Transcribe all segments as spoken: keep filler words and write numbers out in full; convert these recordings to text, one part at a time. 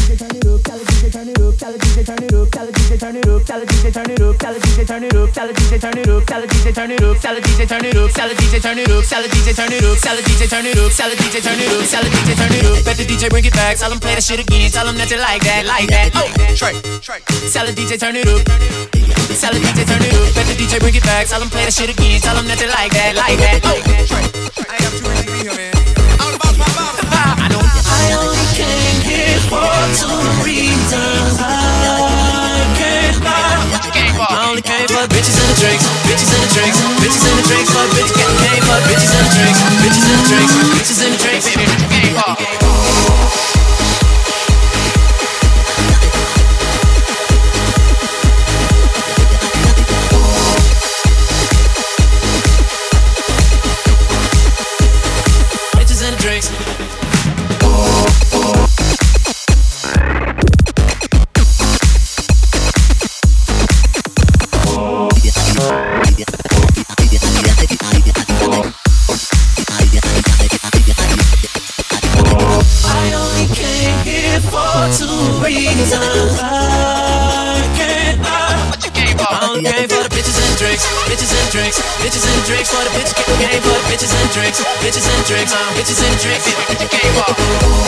Bet the D J bring it back. Tell him play that shit again. Tell him that you like that, like that. Oh, Trey, tell the D J turn it up. Tell the D J turn it up. Bet the D J bring it back. Tell him play that shit again. Tell him that you like that, like that. Oh, Trey, I ain't got too many to be here, man. All about my mouth. I know. I only came here for two reasons. I can't lie. What you came for? I only came for bitches and the drinks, bitches and the drinks, bitches and the drinks. For bitches, came for bitches and the drinks, bitches and the drinks, bitches and the drinks. Baby, what you came for? Bitches and drinks for the bitch game for the bitches and drinks, bitches and drinks, bitches and drinks. What you came for?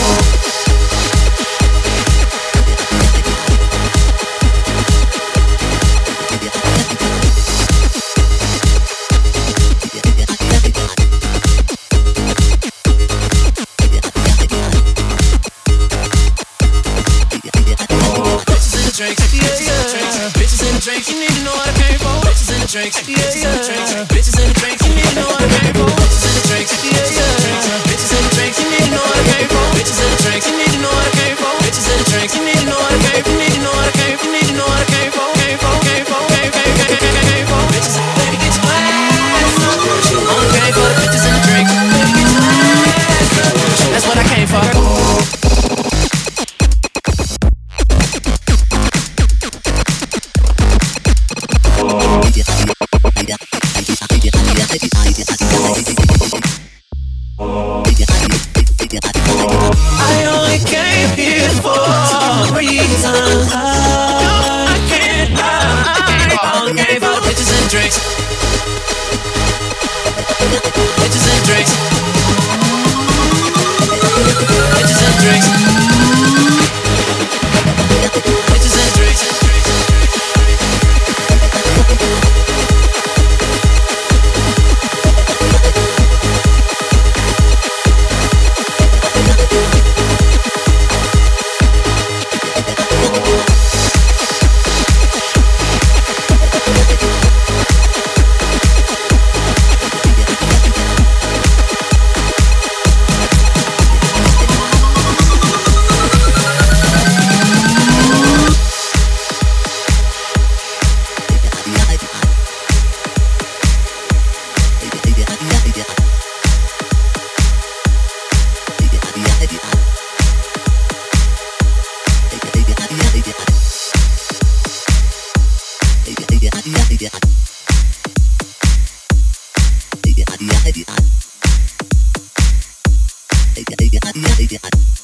Drinks, yeah, yeah. Bitches in the drinks, you need to know what I came for. Bitches in the drinks, yeah, yeah. Bitches in the drinks, you need to know what I came for. Bitches in the drinks, yeah, yeah. Bitches in the drinks, you need to know what I came for. Bitches in the drinks, you need to know what I came for. Bitches in the drinks, you need to know what I came for. Need to know what I came for. Need to know what I came for. Came for, came for, came, came, came, came, came for. Bitches, baby, get your ass. She only came for the bitches in the drinks. Baby, get your ass. That's what I came for. Yeah.